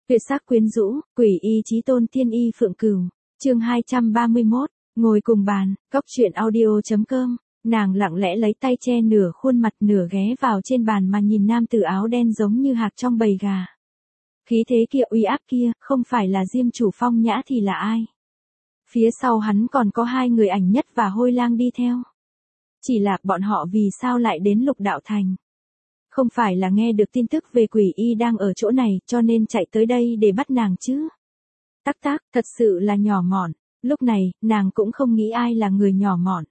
Tuyệt sắc quyến rũ, quỷ y chí tôn tiên y Phượng Cửu. Chương 231, ngồi cùng bàn, cốc truyện audio.com. Nàng lặng lẽ lấy tay che nửa khuôn mặt nửa ghé vào trên bàn mà nhìn nam tử áo đen giống như hạc trong bầy gà. Khí thế kia uy áp kia, không phải là Diêm chủ Phong Nhã thì là ai? Phía sau hắn còn có hai người Ảnh Nhất và Hôi Lang đi theo. Chỉ là bọn họ vì sao lại đến Lục Đạo Thành? Không phải là nghe được tin tức về quỷ y đang ở chỗ này cho nên chạy tới đây để bắt nàng chứ? Tắc tác, thật sự là nhỏ mọn. Lúc này, nàng cũng không nghĩ ai là người nhỏ mọn.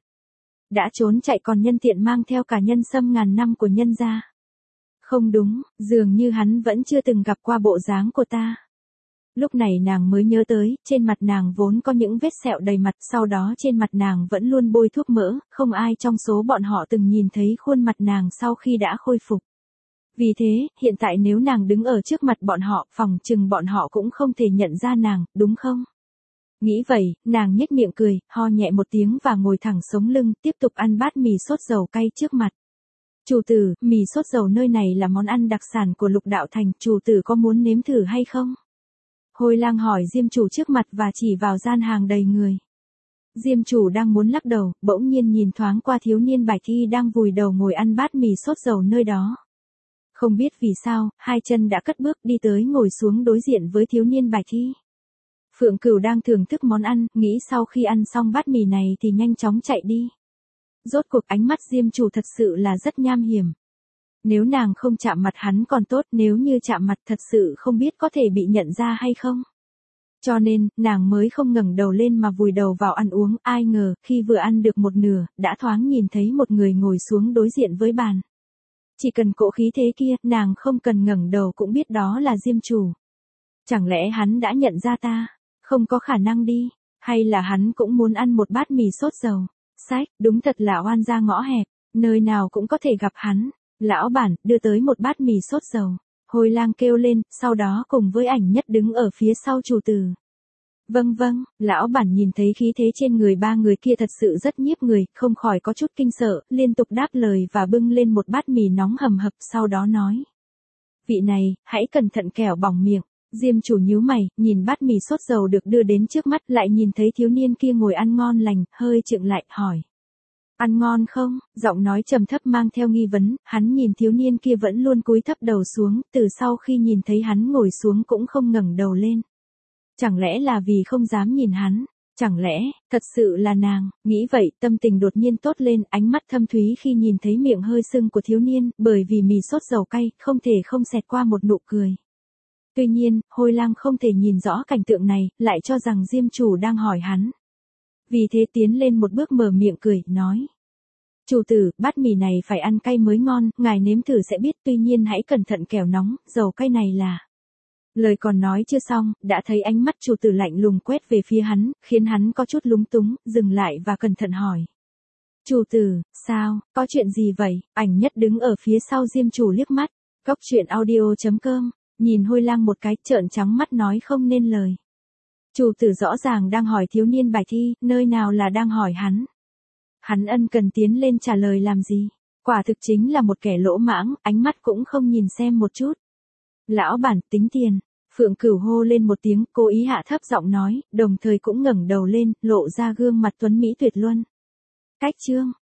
Đã trốn chạy còn nhân tiện mang theo cả nhân sâm ngàn năm của nhân gia. Không đúng, dường như hắn vẫn chưa từng gặp qua bộ dáng của ta. Lúc này nàng mới nhớ tới, trên mặt nàng vốn có những vết sẹo đầy mặt, sau đó trên mặt nàng vẫn luôn bôi thuốc mỡ, không ai trong số bọn họ từng nhìn thấy khuôn mặt nàng sau khi đã khôi phục. Vì thế, hiện tại nếu nàng đứng ở trước mặt bọn họ, phòng chừng bọn họ cũng không thể nhận ra nàng, đúng không? Nghĩ vậy, nàng nhếch miệng cười, ho nhẹ một tiếng và ngồi thẳng sống lưng, tiếp tục ăn bát mì sốt dầu cay trước mặt. Chủ tử, mì sốt dầu nơi này là món ăn đặc sản của Lục Đạo Thành, chủ tử có muốn nếm thử hay không? Hôi Lang hỏi Diêm chủ trước mặt và chỉ vào gian hàng đầy người. Diêm chủ đang muốn lắc đầu, bỗng nhiên nhìn thoáng qua thiếu niên Bạch Y đang vùi đầu ngồi ăn bát mì sốt dầu nơi đó. Không biết vì sao, hai chân đã cất bước đi tới ngồi xuống đối diện với thiếu niên Bạch Y. Phượng Cửu đang thưởng thức món ăn, nghĩ sau khi ăn xong bát mì này thì nhanh chóng chạy đi. Rốt cuộc ánh mắt Diêm chủ thật sự là rất nham hiểm. Nếu nàng không chạm mặt hắn còn tốt, nếu như chạm mặt thật sự không biết có thể bị nhận ra hay không. Cho nên, nàng mới không ngẩng đầu lên mà vùi đầu vào ăn uống, ai ngờ, khi vừa ăn được một nửa, đã thoáng nhìn thấy một người ngồi xuống đối diện với bàn. Chỉ cần cỗ khí thế kia, nàng không cần ngẩng đầu cũng biết đó là Diêm chủ. Chẳng lẽ hắn đã nhận ra ta? Không có khả năng đi. Hay là hắn cũng muốn ăn một bát mì sốt dầu? Sách, đúng thật là oan gia ngõ hẹp, nơi nào cũng có thể gặp hắn. Lão bản, đưa tới một bát mì sốt dầu. Hôi Lang kêu lên, sau đó cùng với Ảnh Nhất đứng ở phía sau chủ tử. Vâng vâng, lão bản nhìn thấy khí thế trên người ba người kia thật sự rất nhiếp người, không khỏi có chút kinh sợ, liên tục đáp lời và bưng lên một bát mì nóng hầm hập, sau đó nói. Vị này, hãy cẩn thận kẻo bỏng miệng. Diêm chủ nhíu mày, nhìn bát mì sốt dầu được đưa đến trước mắt, lại nhìn thấy thiếu niên kia ngồi ăn ngon lành, hơi chững lại, hỏi. Ăn ngon không? Giọng nói trầm thấp mang theo nghi vấn, hắn nhìn thiếu niên kia vẫn luôn cúi thấp đầu xuống, từ sau khi nhìn thấy hắn ngồi xuống cũng không ngẩng đầu lên. Chẳng lẽ là vì không dám nhìn hắn? Chẳng lẽ, thật sự là nàng? Nghĩ vậy, tâm tình đột nhiên tốt lên, ánh mắt thâm thúy khi nhìn thấy miệng hơi sưng của thiếu niên, bởi vì mì sốt dầu cay, không thể không xẹt qua một nụ cười. Tuy nhiên, Hôi Lang không thể nhìn rõ cảnh tượng này, lại cho rằng Diêm chủ đang hỏi hắn. Vì thế tiến lên một bước mở miệng cười, nói. Chủ tử, bát mì này phải ăn cay mới ngon, ngài nếm thử sẽ biết, tuy nhiên hãy cẩn thận kẻo nóng, dầu cay này là... Lời còn nói chưa xong, đã thấy ánh mắt chủ tử lạnh lùng quét về phía hắn, khiến hắn có chút lúng túng, dừng lại và cẩn thận hỏi. Chủ tử, sao, có chuyện gì vậy? Ảnh Nhất đứng ở phía sau Diêm chủ liếc mắt, cốc truyện audio.com, nhìn Hôi Lang một cái, trợn trắng mắt nói không nên lời. Chủ tử rõ ràng đang hỏi thiếu niên Bạch Y, nơi nào là đang hỏi hắn. Hắn ân cần tiến lên trả lời làm gì? Quả thực chính là một kẻ lỗ mãng, ánh mắt cũng không nhìn xem một chút. Lão bản, tính tiền. Phượng Cửu hô lên một tiếng, cố ý hạ thấp giọng nói, đồng thời cũng ngẩng đầu lên, lộ ra gương mặt tuấn mỹ tuyệt luân. Cách chương,